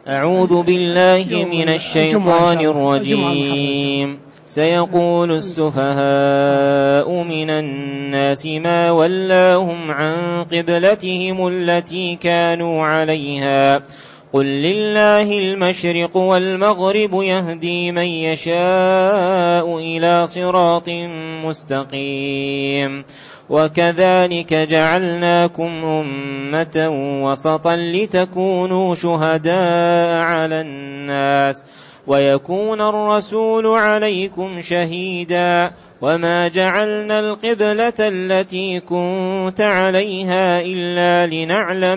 أعوذ بالله من الشيطان الرجيم. سيقول السفهاء من الناس ما ولاهم عن قبلتهم التي كانوا عليها قل لله المشرق والمغرب يهدي من يشاء إلى صراط مستقيم وكذلك جعلناكم أمة وسطا لتكونوا شهداء على الناس ويكون الرسول عليكم شهيدا وما جعلنا القبلة التي كنت عليها إلا لنعلم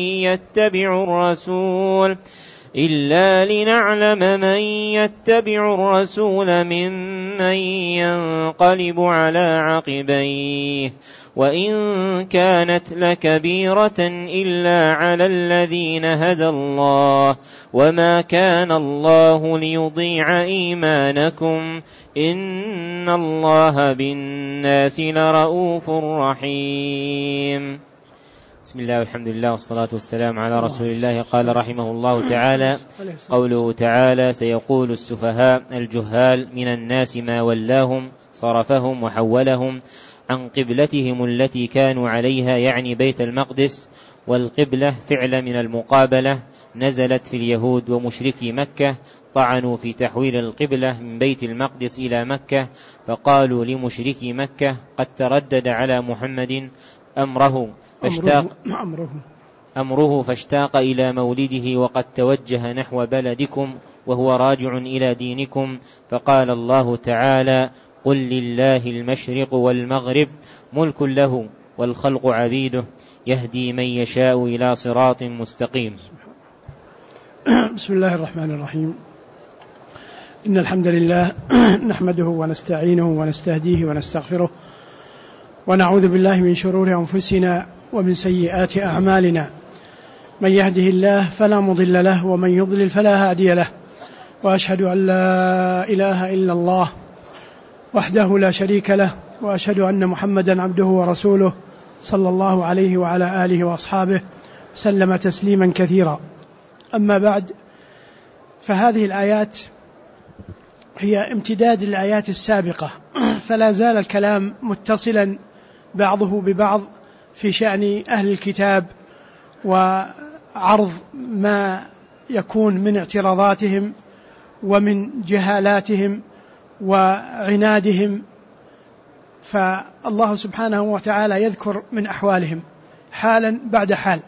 من يتبع الرسول ممن ينقلب على عقبيه وإن كانت لكبيرة إلا على الذين هدى الله وما كان الله ليضيع إيمانكم إن الله بالناس لرؤوف رحيم. بسم الله والحمد لله والصلاة والسلام على رسول الله. قال رحمه الله تعالى: قوله تعالى: سيقول السفهاء الجهال من الناس ما ولاهم صرفهم وحولهم عن قبلتهم التي كانوا عليها، يعني بيت المقدس. والقبلة فعل من المقابلة نزلت في اليهود ومشركي مكة، طعنوا في تحويل القبلة من بيت المقدس إلى مكة، فقالوا لمشركي مكة قد تردد على محمد أمره فاشتاق إلى مولده وقد توجه نحو بلدكم وهو راجع إلى دينكم، فقال الله تعالى: قل لله المشرق والمغرب ملك له والخلق عبيده يهدي من يشاء إلى صراط مستقيم. بسم الله الرحمن الرحيم. إن الحمد لله نحمده ونستعينه ونستهديه ونستغفره ونعوذ بالله من شرور أنفسنا ومن سيئات أعمالنا، من يهده الله فلا مضل له ومن يضلل فلا هادي له، وأشهد أن لا إله إلا الله وحده لا شريك له، وأشهد أن محمدا عبده ورسوله صلى الله عليه وعلى آله وأصحابه سلم تسليما كثيرا. أما بعد، فهذه الآيات هي امتداد للآيات السابقة، فلا زال الكلام متصلا بعضه ببعض في شأن أهل الكتاب وعرض ما يكون من اعتراضاتهم ومن جهالاتهم وعنادهم، فالله سبحانه وتعالى يذكر من أحوالهم حالا بعد حال.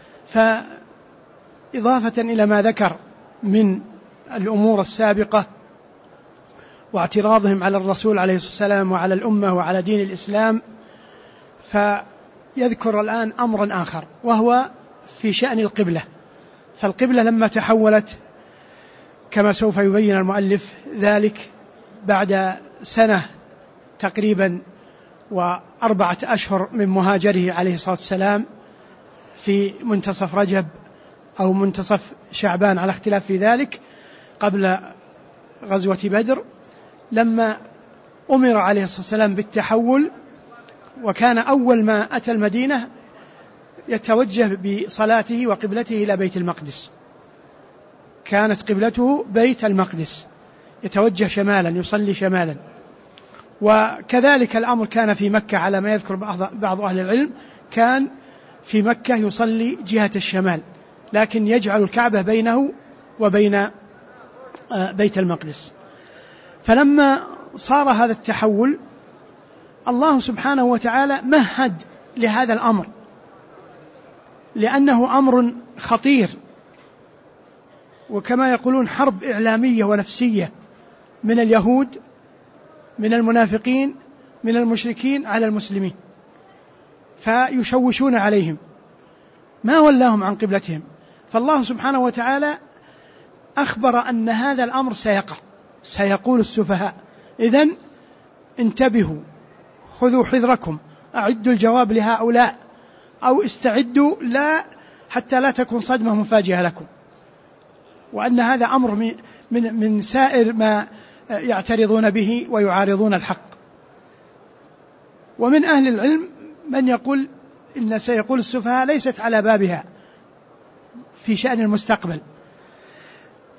فإضافة إلى ما ذكر من الأمور السابقة واعتراضهم على الرسول عليه الصلاة والسلام وعلى الأمة وعلى دين الإسلام، فيذكر الآن أمرا آخر وهو في شأن القبلة. فالقبلة لما تحولت كما سوف يبين المؤلف ذلك بعد سنة تقريبا و4 أشهر من مهاجره عليه الصلاة والسلام في منتصف رجب أو منتصف شعبان على اختلاف في ذلك، قبل غزوة بدر، لما أمر عليه الصلاة والسلام بالتحول، وكان أول ما أتى المدينة يتوجه بصلاته وقبلته إلى بيت المقدس، كانت قبلته بيت المقدس، يتوجه شمالا يصلي شمالا. وكذلك الأمر كان في مكة على ما يذكر بعض أهل العلم، كان في مكة يصلي جهة الشمال، لكن يجعل الكعبة بينه وبين بيت المقدس. فلما صار هذا التحول، الله سبحانه وتعالى مهد لهذا الأمر، لأنه أمر خطير، وكما يقولون حرب إعلامية ونفسية من اليهود، من المنافقين، من المشركين على المسلمين، فيشوشون عليهم ما ولاهم عن قبلتهم. فالله سبحانه وتعالى أخبر أن هذا الأمر سيقع، سيقول السفهاء. إذن انتبهوا، خذوا حذركم، أعدوا الجواب لهؤلاء، أو استعدوا حتى لا تكون صدمة مفاجئة لكم، وأن هذا أمر من سائر ما يعترضون به ويعارضون الحق. ومن أهل العلم من يقول إن سيقول السفهاء ليست على بابها في شأن المستقبل،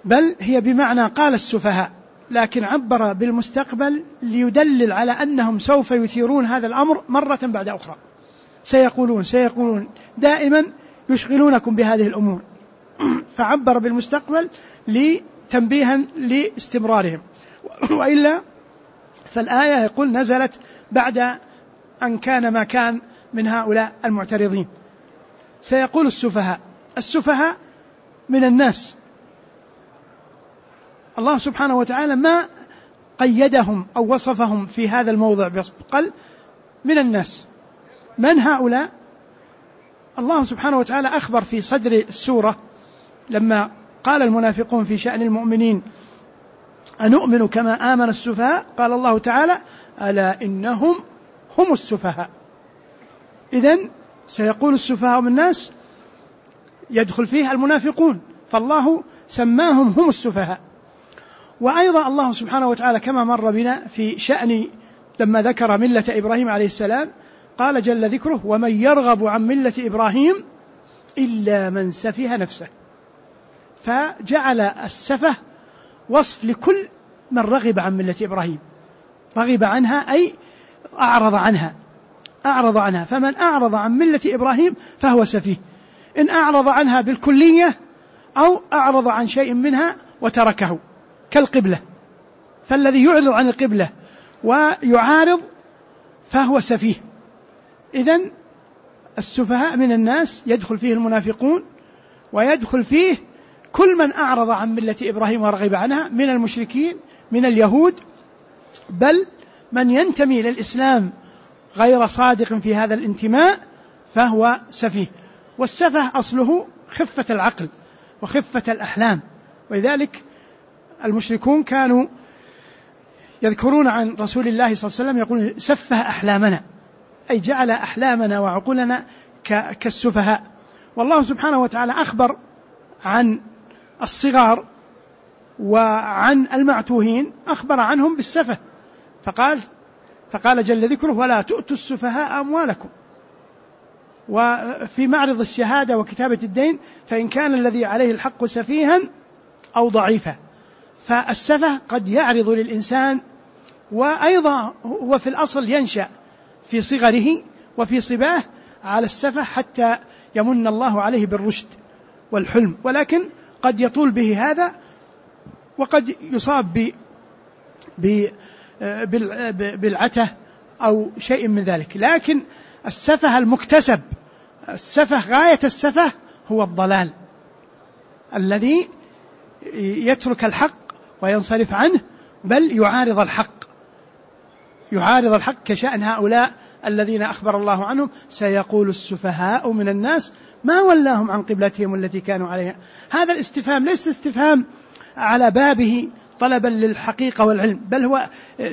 بل هي بمعنى قال السفهاء، لكن عبر بالمستقبل ليدلل على أنهم سوف يثيرون هذا الأمر مرة بعد أخرى، سيقولون دائما يشغلونكم بهذه الأمور، فعبر بالمستقبل لتنبيها لاستمرارهم. وإلا فالآية يقول نزلت بعد أن كان ما كان من هؤلاء المعترضين. سيقول السفهاء من الناس، الله سبحانه وتعالى ما قيدهم أو وصفهم في هذا الموضع، قال من الناس. من هؤلاء؟ الله سبحانه وتعالى أخبر في صدر السورة لما قال المنافقون في شأن المؤمنين أنؤمن كما آمن السفهاء، قال الله تعالى ألا إنهم هم السفهاء. إذن سيقول السفهاء من الناس يدخل فيه المنافقون، فالله سماهم هم السفهاء. وأيضا الله سبحانه وتعالى كما مر بنا في شأن لما ذكر ملة إبراهيم عليه السلام قال جل ذكره ومن يرغب عن ملة إبراهيم إلا من سفه نفسه، فجعل السفه وصف لكل من رغب عن ملة إبراهيم، رغب عنها أي أعرض عنها، فمن أعرض عن ملة إبراهيم فهو سفيه، إن أعرض عنها بالكلية أو أعرض عن شيء منها وتركه كالقبلة، فالذي يعرض عن القبلة ويعارض فهو سفيه. إذن السفهاء من الناس يدخل فيه المنافقون، ويدخل فيه كل من أعرض عن ملة إبراهيم ورغب عنها من المشركين من اليهود، بل من ينتمي للإسلام غير صادق في هذا الانتماء فهو سفيه. والسفه أصله خفة العقل وخفة الأحلام، ولذلك المشركون كانوا يذكرون عن رسول الله صلى الله عليه وسلم يقولون سفه أحلامنا، أي جعل أحلامنا وعقولنا كالسفهاء. والله سبحانه وتعالى أخبر عن الصغار وعن المعتوهين، أخبر عنهم بالسفه، فقال جل ذكره ولا تؤتوا السفهاء أموالكم. وفي معرض الشهادة وكتابة الدين فإن كان الذي عليه الحق سفيها أو ضعيفا، فالسفه قد يعرض للإنسان، وأيضا هو في الأصل ينشأ في صغره وفي صباه على السفه حتى يمن الله عليه بالرشد والحلم، ولكن قد يطول به هذا وقد يصاب بالعته أو شيء من ذلك. لكن السفه المكتسب، غاية السفه هو الضلال الذي يترك الحق وينصرف عنه، بل يعارض الحق كشأن هؤلاء الذين أخبر الله عنهم سيقول السفهاء من الناس ما ولاهم عن قبلتهم التي كانوا عليها. هذا الاستفهام ليس استفهام على بابه طلبا للحقيقة والعلم، بل هو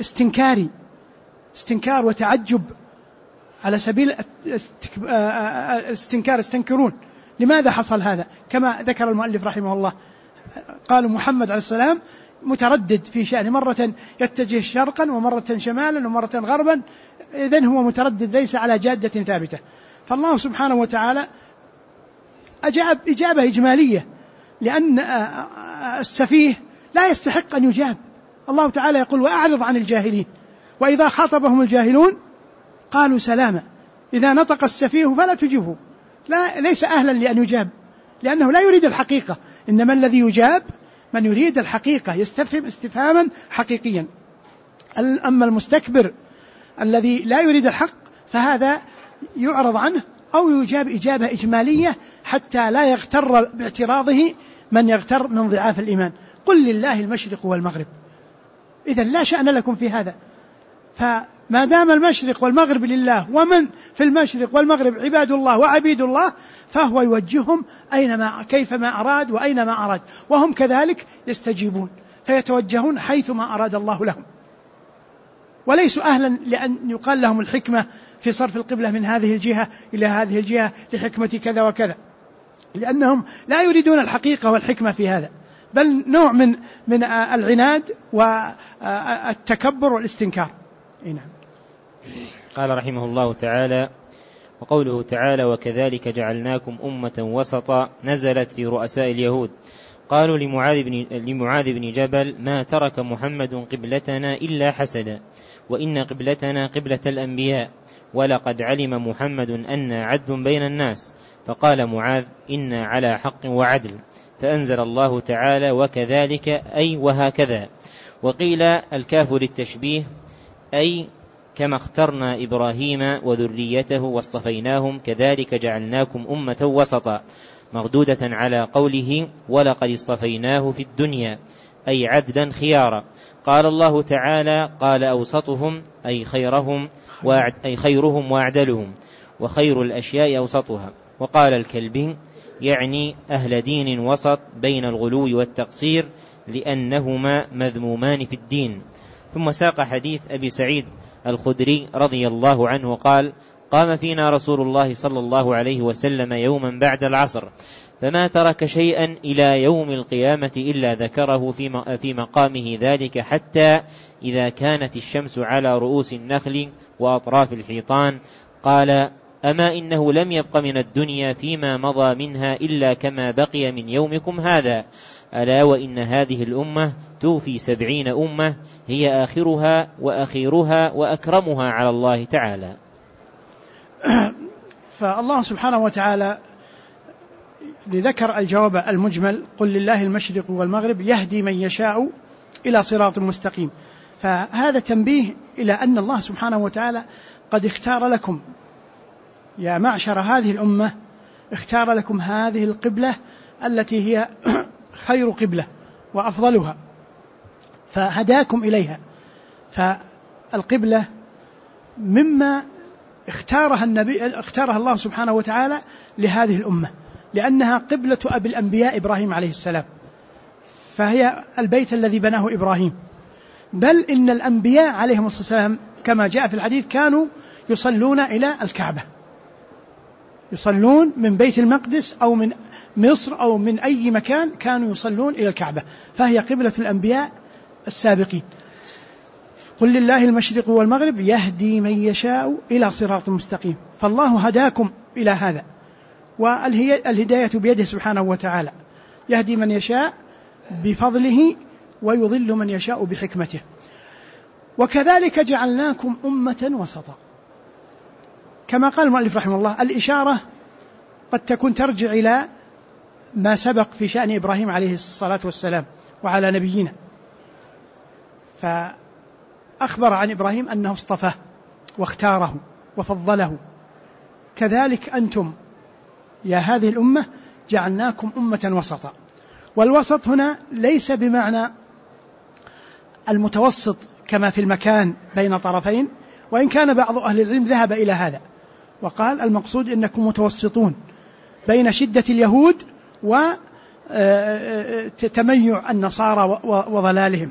استنكار وتعجب على سبيل استنكار، يستنكرون لماذا حصل هذا. كما ذكر المؤلف رحمه الله قالوا محمد عليه السلام متردد في شأن، مرة يتجه شرقا ومرة شمالا ومرة غربا، إذن هو متردد ليس على جادة ثابتة. فالله سبحانه وتعالى أجاب إجابة إجمالية، لأن السفيه لا يستحق أن يجاب. الله تعالى يقول وأعرض عن الجاهلين، وإذا خاطبهم الجاهلون قالوا سلاما. إذا نطق السفيه فلا تجيبه، ليس أهلا لأن يجاب، لأنه لا يريد الحقيقة، إنما الذي يجاب من يريد الحقيقة، يستفهم استفهاما حقيقيا. أما المستكبر الذي لا يريد الحق فهذا يعرض عنه أو يجاب إجابة إجمالية حتى لا يغتر باعتراضه من يغتر من ضعاف الإيمان. قل لله المشرق والمغرب، إذن لا شأن لكم في هذا. فما دام المشرق والمغرب لله، ومن في المشرق والمغرب عباد الله وعبيد الله، فهو يوجههم كيفما أراد وأينما أراد، وهم كذلك يستجيبون فيتوجهون حيثما أراد الله لهم، وليسوا أهلا لأن يقال لهم الحكمة في صرف القبلة من هذه الجهة إلى هذه الجهة لحكمة كذا وكذا، لأنهم لا يريدون الحقيقة والحكمة في هذا، بل نوع من العناد والتكبر والاستنكار. نعم. قال رحمه الله تعالى: وقوله تعالى: وكذلك جعلناكم أمة وسطا، نزلت في رؤساء اليهود، قالوا لمعاذ بن جبل: ما ترك محمد قبلتنا إلا حسدا، وإن قبلتنا قبلة الأنبياء، ولقد علم محمد أننا عدل بين الناس. فقال معاذ: إنا على حق وعدل. فأنزل الله تعالى: وكذلك أي وهكذا. وقيل الكاف للتشبيه، أي كما اخترنا إبراهيم وذريته واصطفيناهم كذلك جعلناكم أمة وسطا، مردودة على قوله: ولقد اصطفيناه في الدنيا، أي عدلا خيارا. قال الله تعالى: قال أوسطهم، أي خيرهم وأعدلهم، وخير الأشياء أوسطها. وقال الكلبي: يعني أهل دين وسط بين الغلو والتقصير، لأنهما مذمومان في الدين. ثم ساق حديث أبي سعيد الخدري رضي الله عنه قال: قام فينا رسول الله صلى الله عليه وسلم يوما بعد العصر، فما ترك شيئا إلى يوم القيامة إلا ذكره في مقامه ذلك، حتى إذا كانت الشمس على رؤوس النخل وأطراف الحيطان قال: أما إنه لم يبق من الدنيا فيما مضى منها إلا كما بقي من يومكم هذا، ألا وإن هذه الأمة توفي 70 أمة، هي آخرها وأخيرها وأكرمها على الله تعالى. فالله سبحانه وتعالى لذكر الجواب المجمل: قل لله المشرق والمغرب يهدي من يشاء إلى صراط مستقيم. فهذا تنبيه إلى أن الله سبحانه وتعالى قد اختار لكم يا معشر هذه الأمة، اختار لكم هذه القبلة التي هي خير قبلة وأفضلها، فهداكم إليها. فالقبلة مما اختارها الله سبحانه وتعالى لهذه الأمة، لأنها قبلة أبي الأنبياء إبراهيم عليه السلام، فهي البيت الذي بناه إبراهيم. بل إن الأنبياء عليهم الصلاة والسلام كما جاء في الحديث كانوا يصلون إلى الكعبة، يصلون من بيت المقدس أو من مصر أو من أي مكان كانوا يصلون إلى الكعبة، فهي قبلة الأنبياء السابقين. قل لله المشرق والمغرب يهدي من يشاء إلى صراط مستقيم. فالله هداكم إلى هذا، والهداية بيده سبحانه وتعالى، يهدي من يشاء بفضله ويضل من يشاء بحكمته. وكذلك جعلناكم أمة وسطا، كما قال المؤلف رحمه الله. الإشارة قد تكون ترجع إلى ما سبق في شأن إبراهيم عليه الصلاة والسلام وعلى نبينا، فأخبر عن إبراهيم أنه اصطفاه واختاره وفضله. كذلك أنتم يا هذه الأمة جعلناكم أمة وسطا. والوسط هنا ليس بمعنى المتوسط كما في المكان بين طرفين، وإن كان بعض أهل العلم ذهب إلى هذا وقال المقصود إنكم متوسطون بين شدة اليهود وتميع النصارى وضلالهم.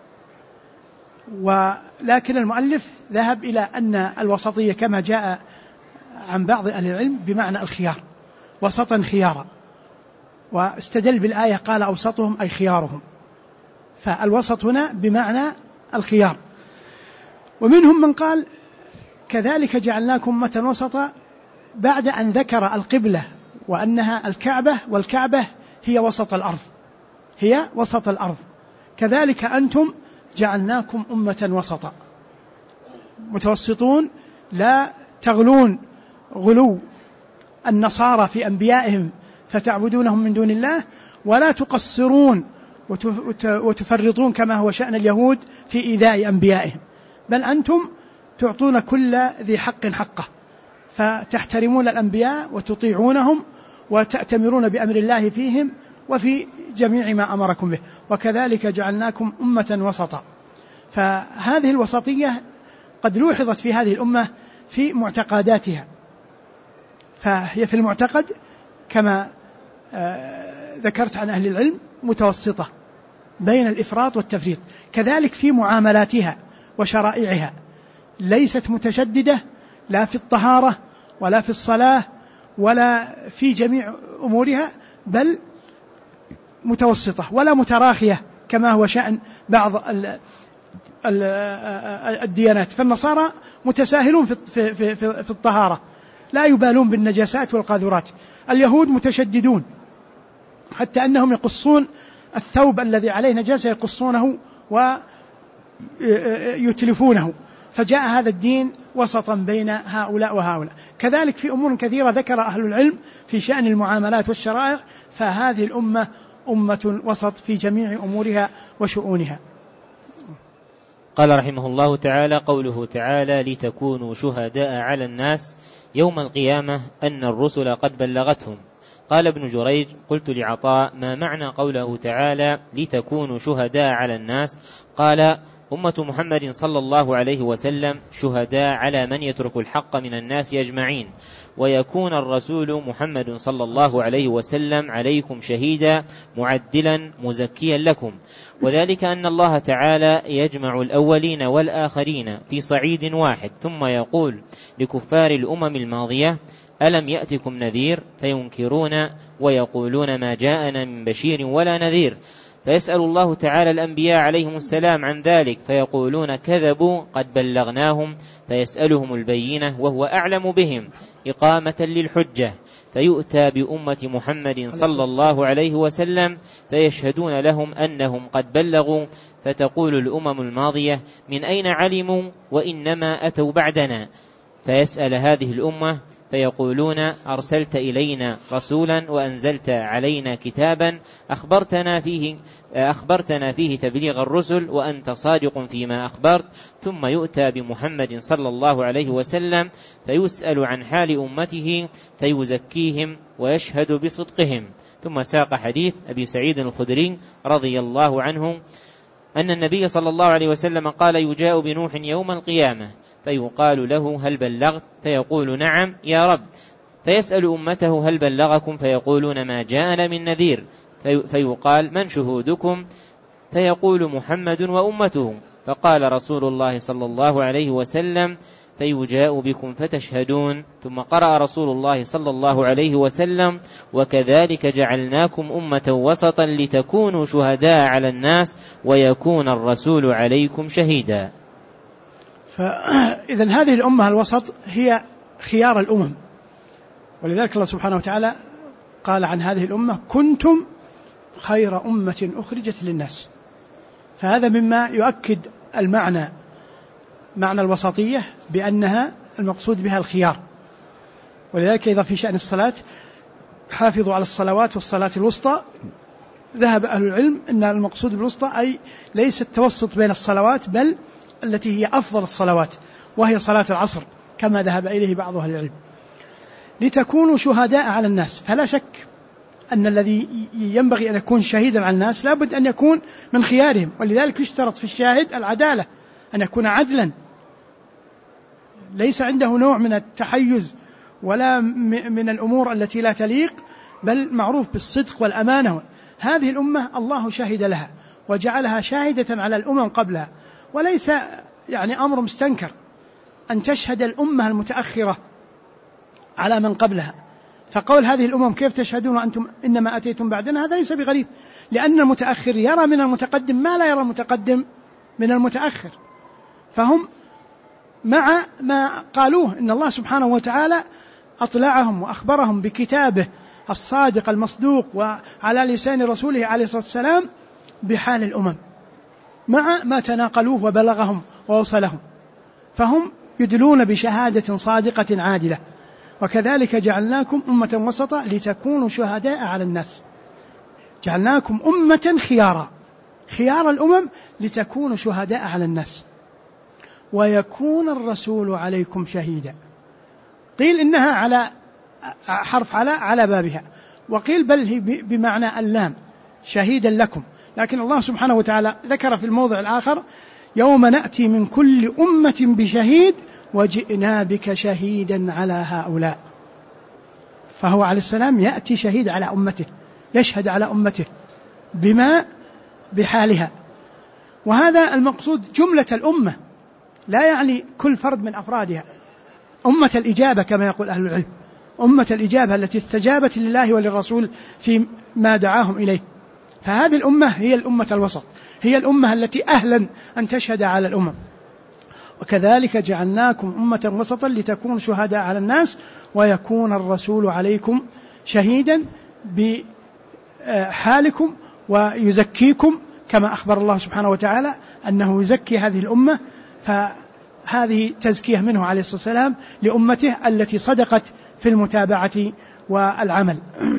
ولكن المؤلف ذهب إلى أن الوسطية كما جاء عن بعض أهل العلم بمعنى الخيار، وسطا خيارا، واستدل بالآية قال أوسطهم أي خيارهم، فالوسط هنا بمعنى الخيار. ومنهم من قال كذلك جعلناكم أمة وسطا بعد أن ذكر القبلة وأنها الكعبة، والكعبة هي وسط الأرض، هي وسط الأرض. كذلك أنتم جعلناكم أمة وسطا، متوسطون، لا تغلون غلو النصارى في أنبيائهم فتعبدونهم من دون الله، ولا تقصرون وتفرطون كما هو شأن اليهود في إيذاء أنبيائهم، بل أنتم تعطون كل ذي حق حقه، فتحترمون الأنبياء وتطيعونهم وتأتمرون بأمر الله فيهم وفي جميع ما أمركم به. وكذلك جعلناكم أمة وسطا. فهذه الوسطية قد لوحظت في هذه الأمة في معتقداتها، فهي في المعتقد كما ذكرت عن أهل العلم متوسطة بين الإفراط والتفريط. كذلك في معاملاتها وشرائعها ليست متشددة لا في الطهارة ولا في الصلاة ولا في جميع أمورها، بل متوسطة ولا متراخية كما هو شأن بعض الديانات. فالنصارى متساهلون في الطهارة، لا يبالون بالنجاسات والقاذورات. اليهود متشددون حتى أنهم يقصون الثوب الذي عليه نجاسة يقصونه ويتلفونه. فجاء هذا الدين وسطا بين هؤلاء وهؤلاء. كذلك في أمور كثيرة ذكر أهل العلم في شأن المعاملات والشرائع، فهذه الأمة أمة وسط في جميع أمورها وشؤونها. قال رحمه الله تعالى: قوله تعالى: لتكونوا شهداء على الناس يوم القيامة أن الرسل قد بلغتهم. قال ابن جريج: قلت لعطاء: ما معنى قوله تعالى لتكونوا شهداء على الناس؟ قال: أمة محمد صلى الله عليه وسلم شهداء على من يترك الحق من الناس أجمعين، ويكون الرسول محمد صلى الله عليه وسلم عليكم شهيدا معدلا مزكيا لكم، وذلك أن الله تعالى يجمع الأولين والآخرين في صعيد واحد، ثم يقول لكفار الأمم الماضية: ألم يأتكم نذير؟ فينكرون ويقولون ما جاءنا من بشير ولا نذير، فيسأل الله تعالى الأنبياء عليهم السلام عن ذلك فيقولون كذبوا قد بلغناهم، فيسألهم البينة وهو أعلم بهم إقامة للحجة، فيؤتى بأمة محمد صلى الله عليه وسلم فيشهدون لهم أنهم قد بلغوا، فتقول الأمم الماضية: من أين علموا وإنما أتوا بعدنا؟ فيسأل هذه الأمة فيقولون: أرسلت إلينا رسولا وأنزلت علينا كتابا أخبرتنا فيه تبليغ الرسل وأنت صادق فيما أخبرت. ثم يؤتى بمحمد صلى الله عليه وسلم فيسأل عن حال أمته فيزكيهم ويشهد بصدقهم. ثم ساق حديث أبي سعيد الخدري رضي الله عنه أن النبي صلى الله عليه وسلم قال: يجاء بنوح يوم القيامة فيقال له: هل بلغت؟ فيقول: نعم يا رب. فيسأل أمته: هل بلغكم؟ فيقولون: ما جاءنا من نذير. فيقال: من شهودكم؟ فيقول: محمد وأمته. فقال رسول الله صلى الله عليه وسلم: فيجاء بكم فتشهدون. ثم قرأ رسول الله صلى الله عليه وسلم: وكذلك جعلناكم أمة وسطا لتكونوا شهداء على الناس ويكون الرسول عليكم شهيدا. فإذن هذه الأمة الوسط هي خيار الأمم، ولذلك الله سبحانه وتعالى قال عن هذه الأمة: كنتم خير أمة أخرجت للناس. فهذا مما يؤكد معنى الوسطية بأنها المقصود بها الخيار. ولذلك إذا في شأن الصلاة: حافظوا على الصلوات والصلاة الوسطى، ذهب أهل العلم أن المقصود بالوسطى أي ليس التوسط بين الصلوات، بل التي هي أفضل الصلوات، وهي صلاة العصر كما ذهب إليه بعض أهل العلم. لتكونوا شهداء على الناس، فلا شك أن الذي ينبغي أن يكون شهيدا على الناس لابد أن يكون من خيارهم، ولذلك يشترط في الشاهد العدالة، أن يكون عدلا ليس عنده نوع من التحيز ولا من الأمور التي لا تليق، بل معروف بالصدق والأمانة. هذه الأمة الله شهد لها وجعلها شاهدة على الأمم قبلها، وليس أمر مستنكر أن تشهد الأمة المتأخرة على من قبلها. فقول هذه الأمم: كيف تشهدون وأنتم إنما أتيتم بعدنا؟ هذا ليس بغريب، لأن المتأخر يرى من المتقدم ما لا يرى المتقدم من المتأخر. فهم مع ما قالوه إن الله سبحانه وتعالى أطلعهم وأخبرهم بكتابه الصادق المصدوق وعلى لسان رسوله عليه الصلاة والسلام بحال الأمم، مع ما تناقلوه وبلغهم ووصلهم، فهم يدلون بشهادة صادقة عادلة. وكذلك جعلناكم أمة وسطا لتكونوا شهداء على الناس، جعلناكم أمة خيار الأمم لتكونوا شهداء على الناس ويكون الرسول عليكم شهيدا. قيل إنها على حرف على بابها، وقيل بل هي بمعنى اللام شهيدا لكم. لكن الله سبحانه وتعالى ذكر في الموضع الآخر: يوم نأتي من كل أمة بشهيد وجئنا بك شهيدا على هؤلاء. فهو عليه السلام يأتي شهيد على أمته، يشهد على أمته بحالها. وهذا المقصود جملة الأمة، لا يعني كل فرد من أفرادها. أمة الإجابة كما يقول أهل العلم، أمة الإجابة التي استجابت لله وللرسول في ما دعاهم إليه. فهذه الأمة هي الأمة الوسط، هي الأمة التي أهلا أن تشهد على الأمم. وكذلك جعلناكم أمة وسطا لتكونوا شهداء على الناس ويكون الرسول عليكم شهيدا حالكم ويزكيكم كما أخبر الله سبحانه وتعالى أنه يزكي هذه الأمة، فهذه تزكية منه عليه الصلاة والسلام لأمته التي صدقت في المتابعة والعمل.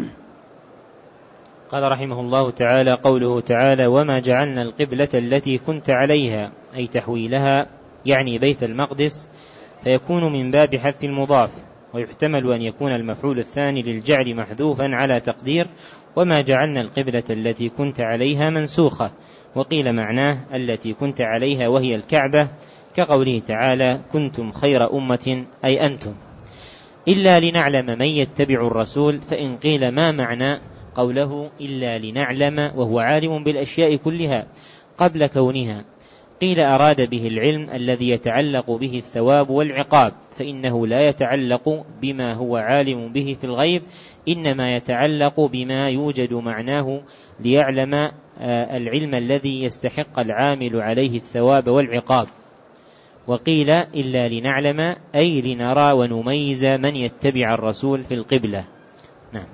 قال رحمه الله تعالى: قوله تعالى: وما جعلنا القبلة التي كنت عليها، أي تحويلها، يعني بيت المقدس، فيكون من باب حذف المضاف، ويحتمل أن يكون المفعول الثاني للجعل محذوفا على تقدير وما جعلنا القبلة التي كنت عليها منسوخة، وقيل معناه التي كنت عليها وهي الكعبة، كقوله تعالى: كنتم خير أمة، أي أنتم، إلا لنعلم من يتبع الرسول. فإن قيل ما معنى قوله إلا لنعلم وهو عالم بالأشياء كلها قبل كونها، قيل أراد به العلم الذي يتعلق به الثواب والعقاب، فإنه لا يتعلق بما هو عالم به في الغيب، إنما يتعلق بما يوجد معناه ليعلم العلم الذي يستحق العامل عليه الثواب والعقاب. وقيل إلا لنعلم أي لنرى ونميز من يتبع الرسول في القبلة. نعم.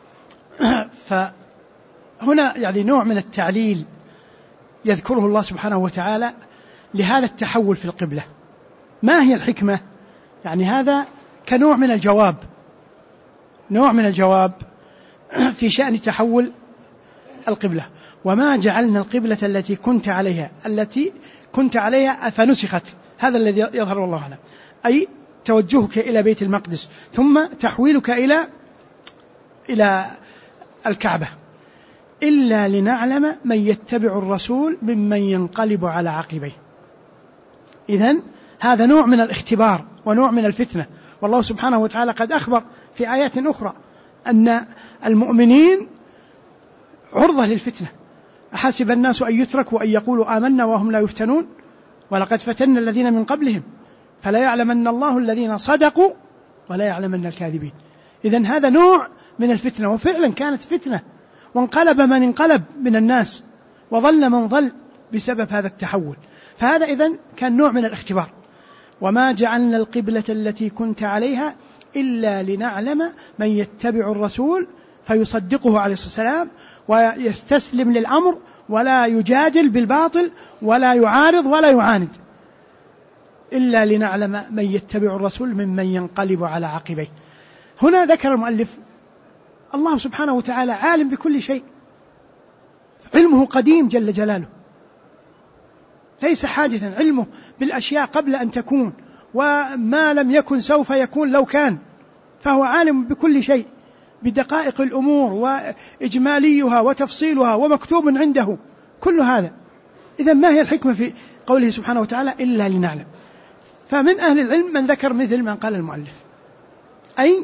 فهنا يعني نوع من التعليل يذكره الله سبحانه وتعالى لهذا التحول في القبلة. ما هي الحكمة؟ يعني هذا كنوع من الجواب، نوع من الجواب في شأن تحول القبلة. وما جعلنا القبلة التي كنت عليها فنسخت، هذا الذي يظهر الله أعلم، أي توجهك إلى بيت المقدس ثم تحويلك إلى الكعبة، إلا لنعلم من يتبع الرسول ممن ينقلب على عقبيه. إذن هذا نوع من الاختبار ونوع من الفتنة، والله سبحانه وتعالى قد أخبر في آيات أخرى أن المؤمنين عرضة للفتنة. أحسب الناس أن يتركوا أن يقولوا آمنا وهم لا يفتنون ولقد فتنا الذين من قبلهم فلا يعلمن الله الذين صدقوا ولا يعلمن الكاذبين. إذن هذا نوع من الفتنة، وفعلا كانت فتنة، وانقلب من انقلب من الناس وظل من ظل بسبب هذا التحول. فهذا إذن كان نوع من الاختبار. وما جعلنا القبلة التي كنت عليها إلا لنعلم من يتبع الرسول فيصدقه عليه الصلاة والسلام ويستسلم للأمر ولا يجادل بالباطل ولا يعارض ولا يعاند، إلا لنعلم من يتبع الرسول ممن ينقلب على عقبيه. هنا ذكر المؤلف الله سبحانه وتعالى عالم بكل شيء، علمه قديم جل جلاله، ليس حادثا، علمه بالأشياء قبل أن تكون، وما لم يكن سوف يكون لو كان، فهو عالم بكل شيء بدقائق الأمور وإجماليها وتفصيلها ومكتوب عنده كل هذا. إذن ما هي الحكمة في قوله سبحانه وتعالى إلا لنعلم؟ فمن أهل العلم من ذكر مثل ما قال المؤلف، أي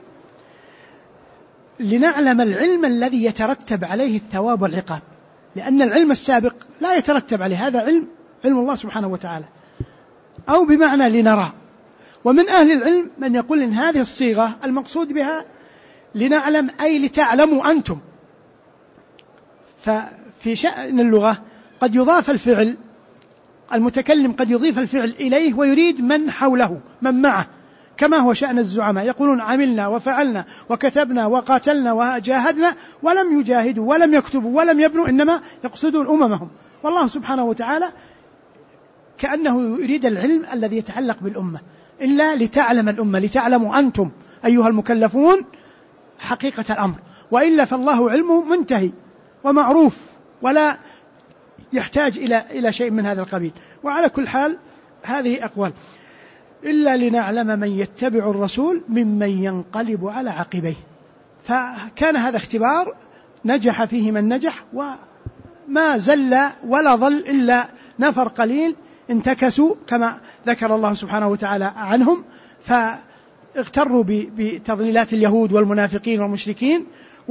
لنعلم العلم الذي يترتب عليه الثواب والعقاب، لأن العلم السابق لا يترتب عليه، هذا علم الله سبحانه وتعالى، أو بمعنى لنرى. ومن أهل العلم من يقول إن هذه الصيغة المقصود بها لنعلم أي لتعلموا أنتم. ففي شأن اللغة قد يضاف الفعل، المتكلم قد يضيف الفعل إليه ويريد من حوله من معه، كما هو شأن الزعماء، يقولون عملنا وفعلنا وكتبنا وقاتلنا وجاهدنا ولم يجاهدوا ولم يكتبوا ولم يبنوا، إنما يقصدون أممهم. والله سبحانه وتعالى كأنه يريد العلم الذي يتعلق بالأمة، إلا لتعلم الأمة، لتعلموا أنتم أيها المكلفون حقيقة الأمر، وإلا فالله علمه منتهي ومعروف ولا يحتاج إلى شيء من هذا القبيل. وعلى كل حال هذه أقوال، إلا لنعلم من يتبع الرسول ممن ينقلب على عقبيه. فكان هذا اختبار نجح فيه من نجح، وما زل ولا ظل إلا نفر قليل انتكسوا كما ذكر الله سبحانه وتعالى عنهم، فاغتروا بتضليلات اليهود والمنافقين والمشركين،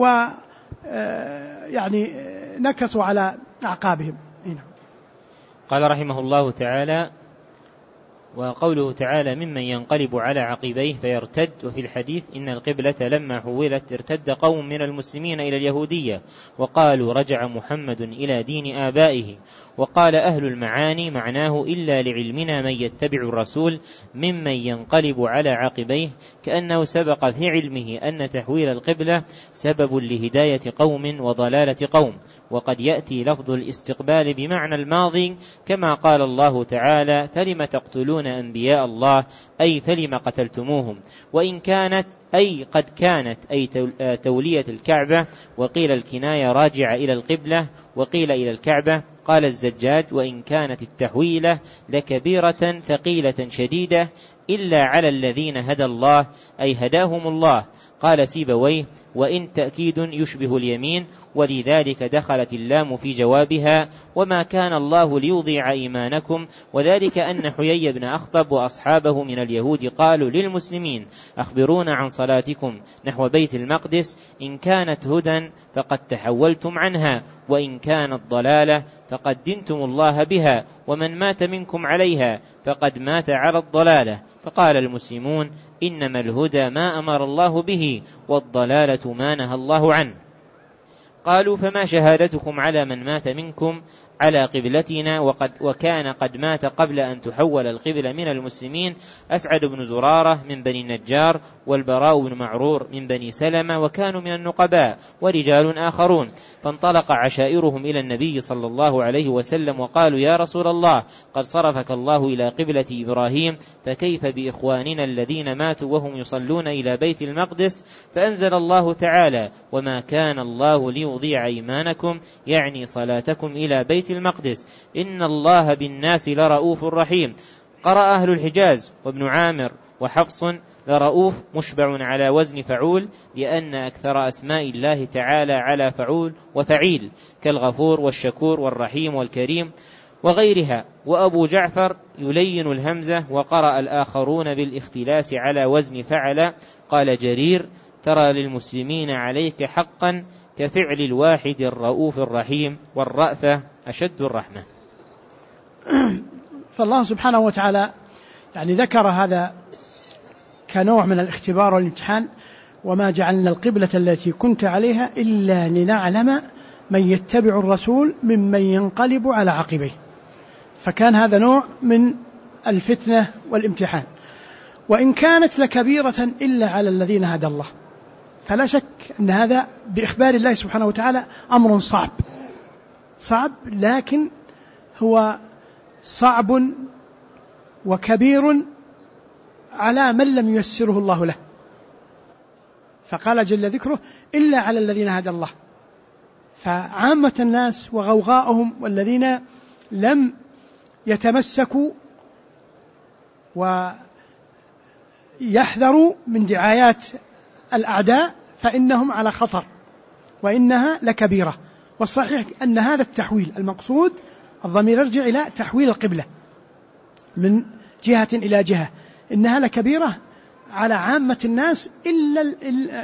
ويعني نكسوا على أعقابهم. قال رحمه الله تعالى: وقوله تعالى ممن ينقلب على عقبيه فيرتد. وفي الحديث إن القبلة لما حولت ارتد قوم من المسلمين إلى اليهودية وقالوا رجع محمد إلى دين آبائه. وقال أهل المعاني معناه إلا لعلمنا من يتبع الرسول ممن ينقلب على عقبيه، كأنه سبق في علمه أن تحويل القبلة سبب لهداية قوم وضلالة قوم. وقد يأتي لفظ الاستقبال بمعنى الماضي كما قال الله تعالى فلم تقتلون أنبياء الله أي فلم قتلتموهم، وإن كانت أي قد كانت أي تولية الكعبة، وقيل الكناية راجع إلى القبلة وقيل إلى الكعبة. قال الزجاج وإن كانت التحويلة لكبيرة ثقيلة شديدة إلا على الذين هدى الله أي هداهم الله. قال سيبويه وإن تأكيد يشبه اليمين، ولذلك دخلت اللام في جوابها وما كان الله ليضيع إيمانكم. وذلك أن حيي بن أخطب وأصحابه من اليهود قالوا للمسلمين أخبرونا عن صلاتكم نحو بيت المقدس، إن كانت هدى فقد تحولتم عنها، وإن كانت ضلالة فقد دنتم الله بها، ومن مات منكم عليها فقد مات على الضلالة. فقال المسلمون إنما الهدى ما أمر الله به، والضلالة ما نهى الله عنه. قالوا فما شهادتكم على من مات منكم على قبلتنا وكان قد مات قبل أن تحول القبلة من المسلمين؟ أسعد بن زرارة من بني النجار، والبراء بن معرور من بني سلمة، وكانوا من النقباء ورجال آخرون. فانطلق عشائرهم إلى النبي صلى الله عليه وسلم وقالوا يا رسول الله قد صرفك الله إلى قبلة إبراهيم، فكيف بإخواننا الذين ماتوا وهم يصلون إلى بيت المقدس؟ فأنزل الله تعالى وما كان الله ليضيع إيمانكم، يعني صلاتكم إلى بيت المقدس، إن الله بالناس لرؤوف رحيم. قرأ أهل الحجاز وابن عامر وحفص لرؤوف مشبع على وزن فعول، لأن أكثر أسماء الله تعالى على فعول وفعيل كالغفور والشكور والرحيم والكريم وغيرها. وأبو جعفر يلين الهمزة، وقرأ الآخرون بالاختلاس على وزن فعل. قال جرير ترى للمسلمين عليك حقا كفعل الواحد الرؤوف الرحيم، والرأفة أشد الرحمة. فالله سبحانه وتعالى يعني ذكر هذا كنوع من الاختبار والامتحان، وما جعلنا القبلة التي كنت عليها إلا لنعلم من يتبع الرسول ممن ينقلب على عقبيه. فكان هذا نوع من الفتنة والامتحان. وإن كانت لكبيرة إلا على الذين هدى الله، فلا شك أن هذا بإخبار الله سبحانه وتعالى أمر صعب، لكن هو صعب وكبير على من لم ييسره الله له. فقال جل ذكره إلا على الذين هدى الله. فعامة الناس وغوغاءهم والذين لم يتمسكوا ويحذروا من دعايات الأعداء فإنهم على خطر، وإنها لكبيرة. والصحيح أن هذا التحويل المقصود الضمير يرجع إلى تحويل القبلة من جهة إلى جهة، إنها لكبيرة على عامة الناس إلا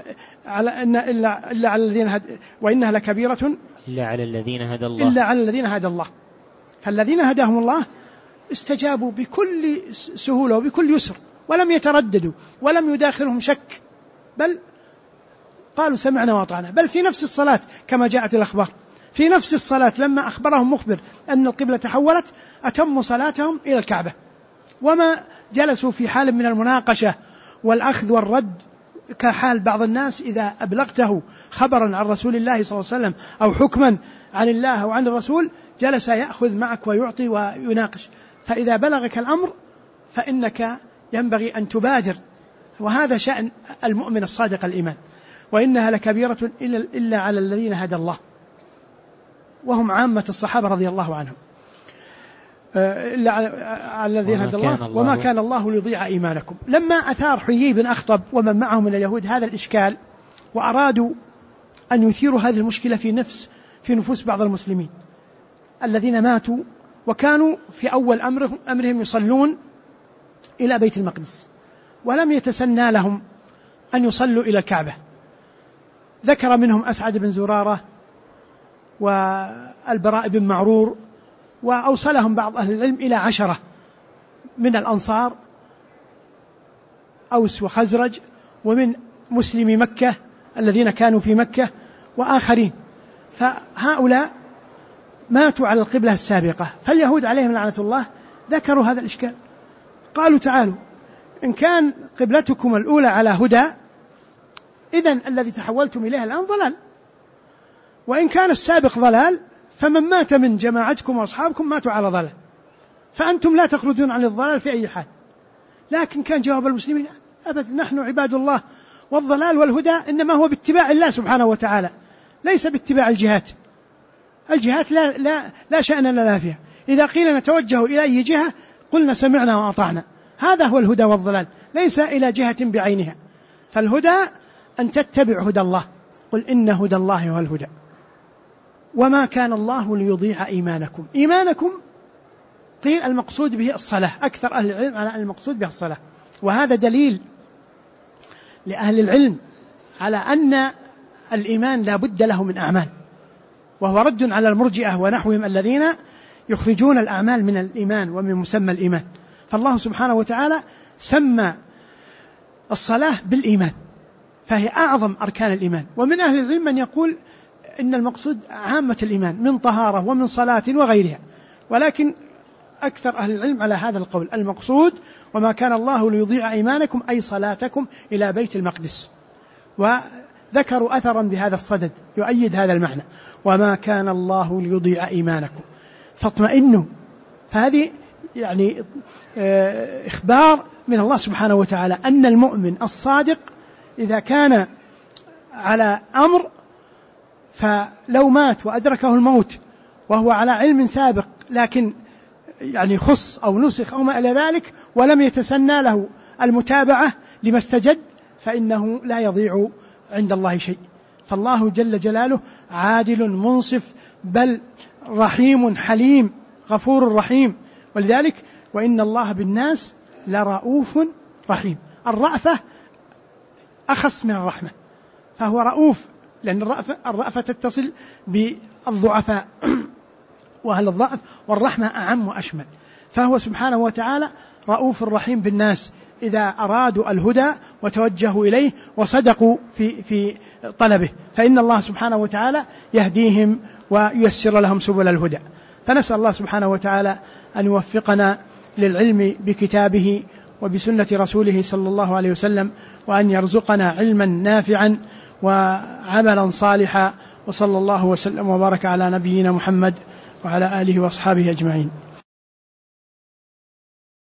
على الذين هدى، وإنها لكبيرة إلا على الذين هدى الله. فالذين هداهم الله استجابوا بكل سهولة وبكل يسر، ولم يترددوا ولم يداخلهم شك، بل قالوا سمعنا وأطعنا. بل في نفس الصلاة كما جاءت الأخبار، في نفس الصلاة لما أخبرهم مخبر أن القبلة تحولت أتموا صلاتهم إلى الكعبة، وما جلسوا في حال من المناقشة والأخذ والرد كحال بعض الناس إذا أبلغته خبرا عن رسول الله صلى الله عليه وسلم أو حكما عن الله أو عن الرسول جلس يأخذ معك ويعطي ويناقش. فإذا بلغك الأمر فإنك ينبغي أن تبادر، وهذا شأن المؤمن الصادق الإيمان. وإنها لكبيرة إلا على الذين هدى الله، وهم عامة الصحابة رضي الله عنهم، إلا على الذين هدى الله وما كان الله ليضيع إيمانكم. لما أثار حيي بن أخطب ومن معه من اليهود هذا الإشكال، وأرادوا أن يثيروا هذه المشكلة في نفوس بعض المسلمين الذين ماتوا وكانوا في أول أمرهم يصلون إلى بيت المقدس، ولم يتسنى لهم أن يصلوا إلى الكعبة. ذكر منهم أسعد بن زرارة والبراء بن معرور، وأوصلهم بعض أهل العلم إلى 10 من الأنصار أوس وخزرج، ومن مسلمي مكة الذين كانوا في مكة وآخرين، فهؤلاء ماتوا على القبلة السابقة. فاليهود عليهم لعنة الله ذكروا هذا الإشكال، قالوا تعالوا إن كان قبلتكم الأولى على هدى إذن الذي تحولتم إليه الآن ضلال، وإن كان السابق ضلال فمن مات من جماعتكم وأصحابكم ماتوا على ضلال، فأنتم لا تخرجون عن الضلال في أي حال. لكن كان جواب المسلمين أبدا، نحن عباد الله، والضلال والهدى إنما هو باتباع الله سبحانه وتعالى، ليس باتباع الجهات. الجهات لا شأن لنا فيها، إذا قيل نتوجه إلى أي جهة قلنا سمعنا وأطعنا، هذا هو الهدى والضلال، ليس إلى جهة بعينها. فالهدى أن تتبع هدى الله، قل إن هدى الله هو الهدى. وما كان الله ليضيع إيمانكم. إيمانكم قيل المقصود به الصلاة، أكثر أهل العلم على المقصود به الصلاة، وهذا دليل لأهل العلم على أن الإيمان لا بد له من أعمال، وهو رد على المرجئة ونحوهم الذين يخرجون الأعمال من الإيمان ومن مسمى الإيمان. فالله سبحانه وتعالى سمى الصلاة بالإيمان، فهي أعظم أركان الإيمان. ومن أهل العلم من يقول إن المقصود عامة الإيمان من طهارة ومن صلاة وغيرها، ولكن أكثر أهل العلم على هذا القول، المقصود وما كان الله ليضيع إيمانكم أي صلاتكم إلى بيت المقدس. وذكروا أثرا بهذا الصدد يؤيد هذا المعنى، وما كان الله ليضيع إيمانكم فاطمئنوا. فهذه يعني إخبار من الله سبحانه وتعالى أن المؤمن الصادق إذا كان على أمر فلو مات وأدركه الموت وهو على علم سابق، لكن يعني خص أو نسخ أو ما إلى ذلك، ولم يتسنى له المتابعة لما استجد، فإنه لا يضيع عند الله شيء. فالله جل جلاله عادل منصف، بل رحيم حليم غفور رحيم. ولذلك وإن الله بالناس لرؤوف رحيم. الرأفة أخص من الرحمة، فهو رؤوف، لأن الرأفة تتصل بالضعفاء وأهل الضعف، والرحمة أعم وأشمل. فهو سبحانه وتعالى رؤوف رحيم بالناس إذا أرادوا الهدى وتوجهوا إليه وصدقوا في طلبه، فإن الله سبحانه وتعالى يهديهم وييسر لهم سبل الهدى. فنسأل الله سبحانه وتعالى أن يوفقنا للعلم بكتابه وبسنة رسوله صلى الله عليه وسلم، وأن يرزقنا علما نافعا وعملا صالحا، وصلى الله وسلم وبارك على نبينا محمد وعلى آله وأصحابه أجمعين.